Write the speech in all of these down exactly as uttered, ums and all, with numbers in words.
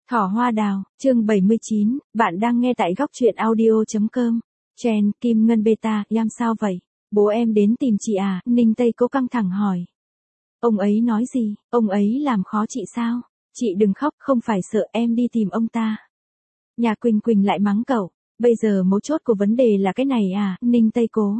Thỏ hoa đào, chương bảy mươi chín, bạn đang nghe tại góc truyện audio.com. Chen, Kim Ngân Beta, Yam sao vậy? Bố em đến tìm chị à? Ninh Tây Cố căng thẳng hỏi. Ông ấy nói gì? Ông ấy làm khó chị sao? Chị đừng khóc, không phải sợ em đi tìm ông ta. Nhà Quỳnh Quỳnh lại mắng cậu. Bây giờ mấu chốt của vấn đề là cái này à? Ninh Tây Cố.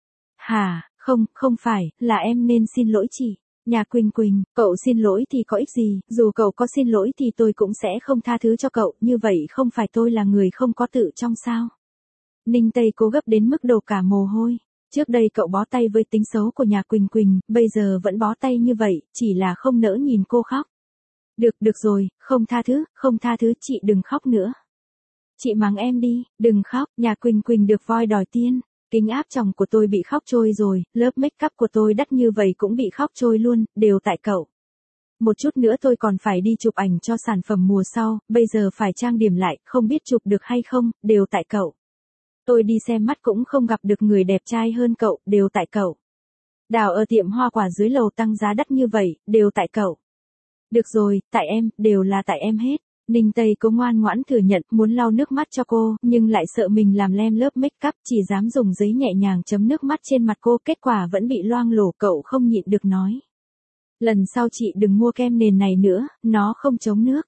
Hả, không, không phải, là em nên xin lỗi chị. Nhà Quỳnh Quỳnh, cậu xin lỗi thì có ích gì, dù cậu có xin lỗi thì tôi cũng sẽ không tha thứ cho cậu, như vậy không phải tôi là người không có tự trong sao. Ninh Tây Cố gấp đến mức đổ cả mồ hôi. Trước đây cậu bó tay với tính xấu của nhà Quỳnh Quỳnh, bây giờ vẫn bó tay như vậy, chỉ là không nỡ nhìn cô khóc. Được, được rồi, không tha thứ, không tha thứ, chị đừng khóc nữa. Chị mắng em đi, đừng khóc, nhà Quỳnh Quỳnh được voi đòi tiên. Kính áp tròng của tôi bị khóc trôi rồi, lớp make up của tôi đắt như vậy cũng bị khóc trôi luôn, đều tại cậu. Một chút nữa tôi còn phải đi chụp ảnh cho sản phẩm mùa sau, bây giờ phải trang điểm lại, không biết chụp được hay không, đều tại cậu. Tôi đi xem mắt cũng không gặp được người đẹp trai hơn cậu, đều tại cậu. Đào ở tiệm hoa quả dưới lầu tăng giá đắt như vậy, đều tại cậu. Được rồi, tại em, đều là tại em hết. Ninh Tây Cố ngoan ngoãn thừa nhận, muốn lau nước mắt cho cô, nhưng lại sợ mình làm lem lớp make up, chỉ dám dùng giấy nhẹ nhàng chấm nước mắt trên mặt cô, kết quả vẫn bị loang lổ, cậu không nhịn được nói. Lần sau chị đừng mua kem nền này nữa, nó không chống nước.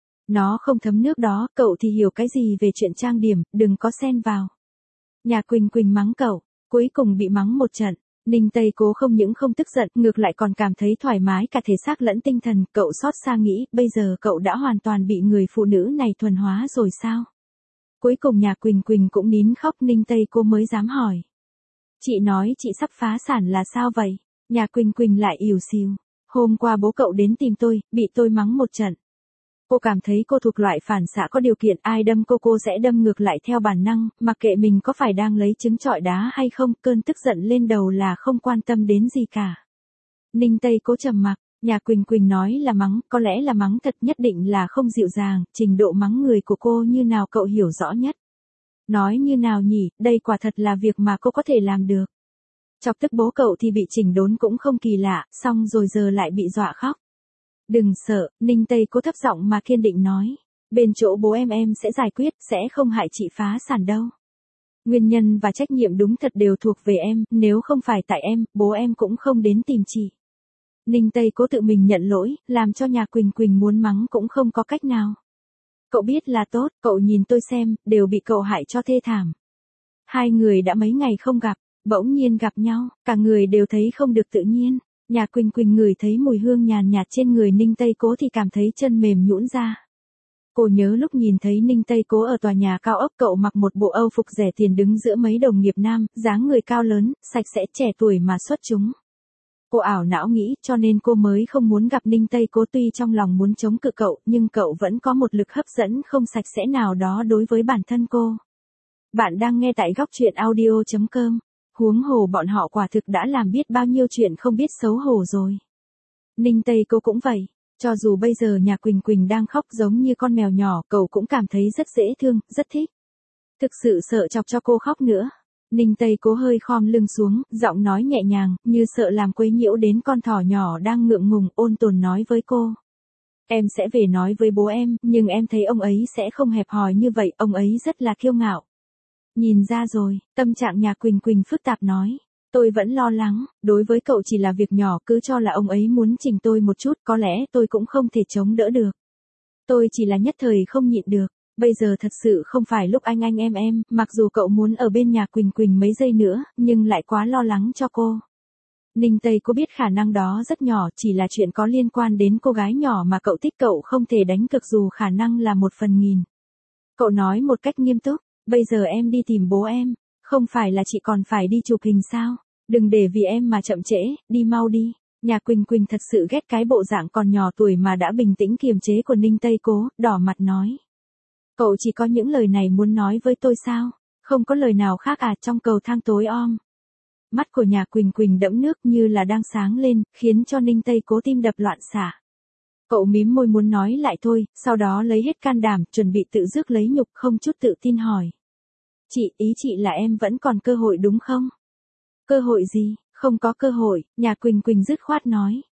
Nó không thấm nước đó, cậu thì hiểu cái gì về chuyện trang điểm, đừng có xen vào. Nhà Quỳnh Quỳnh mắng cậu, cuối cùng bị mắng một trận. Ninh Tây Cố không những không tức giận, ngược lại còn cảm thấy thoải mái cả thể xác lẫn tinh thần, cậu xót xa nghĩ, bây giờ cậu đã hoàn toàn bị người phụ nữ này thuần hóa rồi sao? Cuối cùng nhà Quỳnh Quỳnh cũng nín khóc, Ninh Tây Cố mới dám hỏi. Chị nói chị sắp phá sản là sao vậy? Nhà Quỳnh Quỳnh lại ỉu xìu. Hôm qua bố cậu đến tìm tôi, bị tôi mắng một trận. Cô cảm thấy cô thuộc loại phản xạ có điều kiện, ai đâm cô cô sẽ đâm ngược lại theo bản năng, mặc kệ mình có phải đang lấy trứng trọi đá hay không, cơn tức giận lên đầu là không quan tâm đến gì cả. Ninh Tây Cố trầm mặc, nhà Quỳnh Quỳnh nói là mắng, có lẽ là mắng thật, nhất định là không dịu dàng, trình độ mắng người của cô như nào cậu hiểu rõ nhất. Nói như nào nhỉ, đây quả thật là việc mà cô có thể làm được. Chọc tức bố cậu thì bị chỉnh đốn cũng không kỳ lạ, xong rồi giờ lại bị dọa khóc. Đừng sợ, Ninh Tây Cố thấp giọng mà kiên định nói. Bên chỗ bố em em sẽ giải quyết, sẽ không hại chị phá sản đâu. Nguyên nhân và trách nhiệm đúng thật đều thuộc về em, nếu không phải tại em, bố em cũng không đến tìm chị. Ninh Tây Cố tự mình nhận lỗi, làm cho nhà Quỳnh Quỳnh muốn mắng cũng không có cách nào. Cậu biết là tốt, cậu nhìn tôi xem, đều bị cậu hại cho thê thảm. Hai người đã mấy ngày không gặp, bỗng nhiên gặp nhau, cả người đều thấy không được tự nhiên. Nhà Quỳnh Quỳnh ngửi thấy mùi hương nhàn nhạt trên người Ninh Tây Cố thì cảm thấy chân mềm nhũn ra. Cô nhớ lúc nhìn thấy Ninh Tây Cố ở tòa nhà cao ốc, cậu mặc một bộ âu phục rẻ tiền đứng giữa mấy đồng nghiệp nam, dáng người cao lớn, sạch sẽ, trẻ tuổi mà xuất chúng. Cô ảo não nghĩ, cho nên cô mới không muốn gặp Ninh Tây Cố, tuy trong lòng muốn chống cự cậu, nhưng cậu vẫn có một lực hấp dẫn không sạch sẽ nào đó đối với bản thân cô. Bạn đang nghe tại góc truyện audio.com. Huống hồ bọn họ quả thực đã làm biết bao nhiêu chuyện không biết xấu hổ rồi. Ninh Tây Cố cũng vậy, cho dù bây giờ nhà Quỳnh Quỳnh đang khóc giống như con mèo nhỏ, cậu cũng cảm thấy rất dễ thương, rất thích. Thực sự sợ chọc cho cô khóc nữa. Ninh Tây Cố hơi khom lưng xuống, giọng nói nhẹ nhàng, như sợ làm quấy nhiễu đến con thỏ nhỏ đang ngượng ngùng, ôn tồn nói với cô. Em sẽ về nói với bố em, nhưng em thấy ông ấy sẽ không hẹp hòi như vậy, ông ấy rất là kiêu ngạo. Nhìn ra rồi, tâm trạng nhà Quỳnh Quỳnh phức tạp nói. Tôi vẫn lo lắng, đối với cậu chỉ là việc nhỏ, cứ cho là ông ấy muốn chỉnh tôi một chút, có lẽ tôi cũng không thể chống đỡ được. Tôi chỉ là nhất thời không nhịn được, bây giờ thật sự không phải lúc anh anh em em, mặc dù cậu muốn ở bên nhà Quỳnh Quỳnh mấy giây nữa, nhưng lại quá lo lắng cho cô. Ninh Tây Cố biết khả năng đó rất nhỏ, chỉ là chuyện có liên quan đến cô gái nhỏ mà cậu thích, cậu không thể đánh cược dù khả năng là một phần nghìn. Cậu nói một cách nghiêm túc. Bây giờ em đi tìm bố em, không phải là chị còn phải đi chụp hình sao? Đừng để vì em mà chậm trễ, đi mau đi. Nhà Quỳnh Quỳnh thật sự ghét cái bộ dạng còn nhỏ tuổi mà đã bình tĩnh kiềm chế của Ninh Tây Cố, đỏ mặt nói. Cậu chỉ có những lời này muốn nói với tôi sao? Không có lời nào khác à? Trong cầu thang tối om. Mắt của nhà Quỳnh Quỳnh đẫm nước như là đang sáng lên, khiến cho Ninh Tây Cố tim đập loạn xạ. Cậu mím môi muốn nói lại thôi, sau đó lấy hết can đảm, chuẩn bị tự rước lấy nhục, không chút tự tin hỏi. Chị, ý chị là em vẫn còn cơ hội đúng không? Cơ hội gì? Không có cơ hội, nhà Quỳnh Quỳnh dứt khoát nói.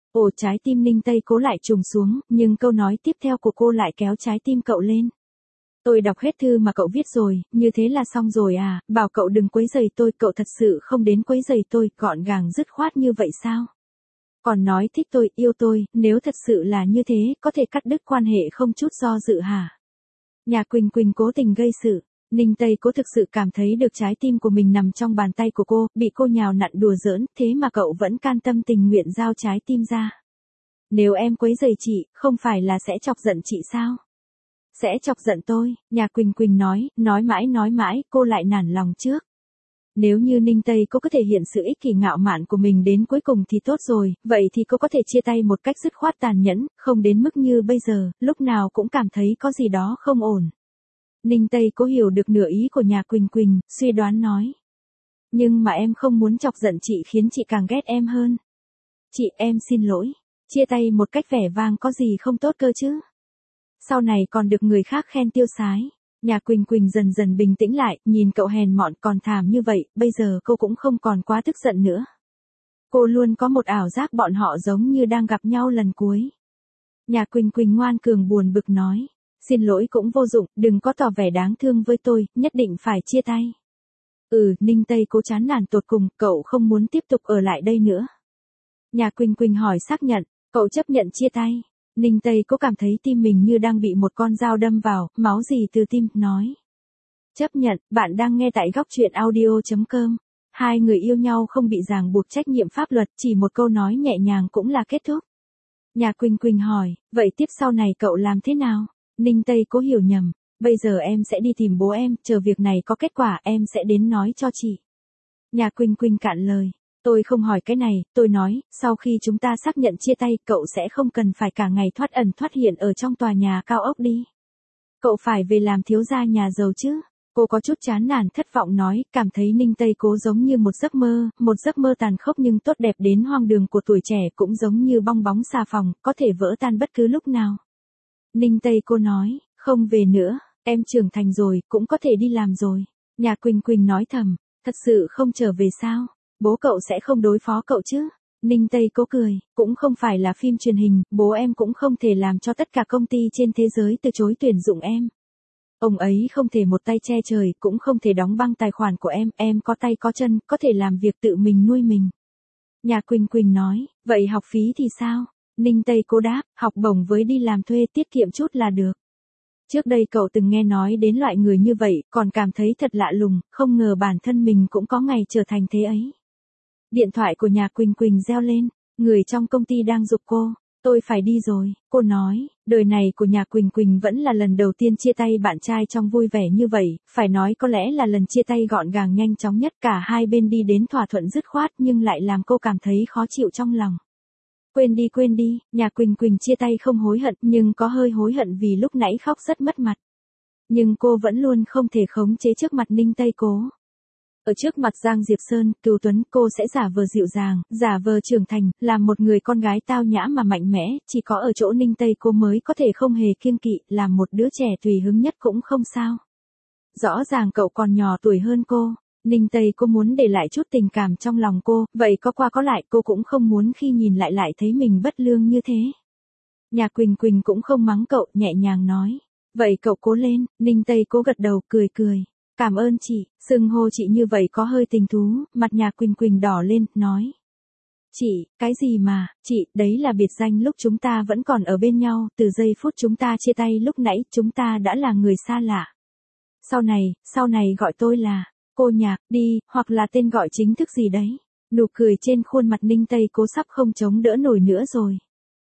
Ồ, trái tim Ninh Tây Cố lại trùng xuống, nhưng câu nói tiếp theo của cô lại kéo trái tim cậu lên. Tôi đọc hết thư mà cậu viết rồi, như thế là xong rồi à, bảo cậu đừng quấy rầy tôi, cậu thật sự không đến quấy rầy tôi, gọn gàng dứt khoát như vậy sao? Còn nói thích tôi, yêu tôi, nếu thật sự là như thế, có thể cắt đứt quan hệ không chút do dự hả? Nhà Quỳnh Quỳnh cố tình gây sự. Ninh Tây Cố thực sự cảm thấy được trái tim của mình nằm trong bàn tay của cô, bị cô nhào nặn đùa giỡn, thế mà cậu vẫn can tâm tình nguyện giao trái tim ra. Nếu em quấy rầy chị, không phải là sẽ chọc giận chị sao? Sẽ chọc giận tôi, nhà Quỳnh Quỳnh nói, nói mãi nói mãi, cô lại nản lòng trước. Nếu như Ninh Tây Cố có thể hiện sự ích kỷ ngạo mạn của mình đến cuối cùng thì tốt rồi, vậy thì cô có thể chia tay một cách dứt khoát tàn nhẫn, không đến mức như bây giờ, lúc nào cũng cảm thấy có gì đó không ổn. Ninh Tây Cố hiểu được nửa ý của nhà Quỳnh Quỳnh, suy đoán nói. Nhưng mà em không muốn chọc giận chị khiến chị càng ghét em hơn. Chị, em xin lỗi. Chia tay một cách vẻ vang có gì không tốt cơ chứ? Sau này còn được người khác khen tiêu sái. Nhà Quỳnh Quỳnh dần dần bình tĩnh lại, nhìn cậu hèn mọn còn thảm như vậy, bây giờ cô cũng không còn quá tức giận nữa. Cô luôn có một ảo giác bọn họ giống như đang gặp nhau lần cuối. Nhà Quỳnh Quỳnh ngoan cường buồn bực nói. Xin lỗi cũng vô dụng, đừng có tỏ vẻ đáng thương với tôi, nhất định phải chia tay. Ừ, Ninh Tây Cố chán nản tột cùng, cậu không muốn tiếp tục ở lại đây nữa. Nhà Quỳnh Quỳnh hỏi xác nhận, cậu chấp nhận chia tay. Ninh Tây Cố cảm thấy tim mình như đang bị một con dao đâm vào, máu gì từ tim, nói. Chấp nhận, bạn đang nghe tại góc truyện audio chấm com. Hai người yêu nhau không bị ràng buộc trách nhiệm pháp luật, chỉ một câu nói nhẹ nhàng cũng là kết thúc. Nhà Quỳnh Quỳnh hỏi, vậy tiếp sau này cậu làm thế nào? Ninh Tây Cố hiểu nhầm, bây giờ em sẽ đi tìm bố em, chờ việc này có kết quả em sẽ đến nói cho chị. Nhà Quỳnh Quỳnh cạn lời, tôi không hỏi cái này, tôi nói, sau khi chúng ta xác nhận chia tay, cậu sẽ không cần phải cả ngày thoát ẩn thoát hiện ở trong tòa nhà cao ốc đi. Cậu phải về làm thiếu gia nhà giàu chứ. Cô có chút chán nản thất vọng nói, cảm thấy Ninh Tây Cố giống như một giấc mơ, một giấc mơ tàn khốc nhưng tốt đẹp đến hoang đường của tuổi trẻ, cũng giống như bong bóng xà phòng, có thể vỡ tan bất cứ lúc nào. Ninh Tây Cố nói, không về nữa, em trưởng thành rồi, cũng có thể đi làm rồi. Nhà Quỳnh Quỳnh nói thầm, thật sự không trở về sao? Bố cậu sẽ không đối phó cậu chứ? Ninh Tây Cố cười, cũng không phải là phim truyền hình, bố em cũng không thể làm cho tất cả công ty trên thế giới từ chối tuyển dụng em. Ông ấy không thể một tay che trời, cũng không thể đóng băng tài khoản của em, em có tay có chân, có thể làm việc tự mình nuôi mình. Nhà Quỳnh Quỳnh nói, vậy học phí thì sao? Ninh Tây Cố đáp, học bổng với đi làm thuê tiết kiệm chút là được. Trước đây cậu từng nghe nói đến loại người như vậy, còn cảm thấy thật lạ lùng, không ngờ bản thân mình cũng có ngày trở thành thế ấy. Điện thoại của nhà Quỳnh Quỳnh reo lên, người trong công ty đang giục cô, tôi phải đi rồi, cô nói, đời này của nhà Quỳnh Quỳnh vẫn là lần đầu tiên chia tay bạn trai trong vui vẻ như vậy, phải nói có lẽ là lần chia tay gọn gàng nhanh chóng nhất, cả hai bên đi đến thỏa thuận dứt khoát nhưng lại làm cô cảm thấy khó chịu trong lòng. Quên đi quên đi, nhà Quỳnh Quỳnh chia tay không hối hận nhưng có hơi hối hận vì lúc nãy khóc rất mất mặt. Nhưng cô vẫn luôn không thể khống chế trước mặt Ninh Tây Cố. Ở trước mặt Giang Diệp Sơn, Cửu Tuấn, cô sẽ giả vờ dịu dàng, giả vờ trưởng thành, làm một người con gái tao nhã mà mạnh mẽ, chỉ có ở chỗ Ninh Tây Cố mới có thể không hề kiêng kỵ, làm một đứa trẻ tùy hứng nhất cũng không sao. Rõ ràng cậu còn nhỏ tuổi hơn cô, Ninh Tây Cố muốn để lại chút tình cảm trong lòng cô, vậy có qua có lại cô cũng không muốn khi nhìn lại lại thấy mình bất lương như thế. Nhà Quỳnh Quỳnh cũng không mắng cậu, nhẹ nhàng nói, vậy cậu cố lên, Ninh Tây Cố gật đầu cười cười. Cảm ơn chị, xưng hô chị như vậy có hơi tình thú, mặt nhà Quỳnh Quỳnh đỏ lên, nói. Chị, cái gì mà, chị, đấy là biệt danh lúc chúng ta vẫn còn ở bên nhau, từ giây phút chúng ta chia tay lúc nãy, chúng ta đã là người xa lạ. Sau này, sau này gọi tôi là, cô Nhạc, đi, hoặc là tên gọi chính thức gì đấy. Nụ cười trên khuôn mặt Ninh Tây Cố sắp không chống đỡ nổi nữa rồi.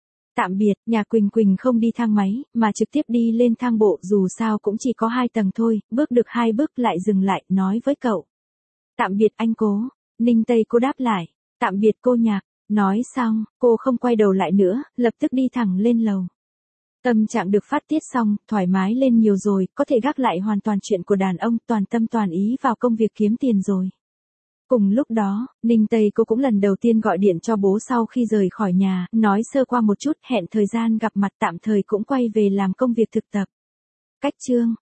Tạm biệt, nhà Quỳnh Quỳnh không đi thang máy, mà trực tiếp đi lên thang bộ, dù sao cũng chỉ có hai tầng thôi, bước được hai bước lại dừng lại, nói với cậu. Tạm biệt anh Cố, Ninh Tây Cố đáp lại, tạm biệt cô Nhạc, nói xong, cô không quay đầu lại nữa, lập tức đi thẳng lên lầu. Tâm trạng được phát tiết xong, thoải mái lên nhiều rồi, có thể gác lại hoàn toàn chuyện của đàn ông, toàn tâm toàn ý vào công việc kiếm tiền rồi. Cùng lúc đó, Ninh Tây Cố cũng lần đầu tiên gọi điện cho bố sau khi rời khỏi nhà, nói sơ qua một chút, hẹn thời gian gặp mặt, tạm thời cũng quay về làm công việc thực tập. Cách chương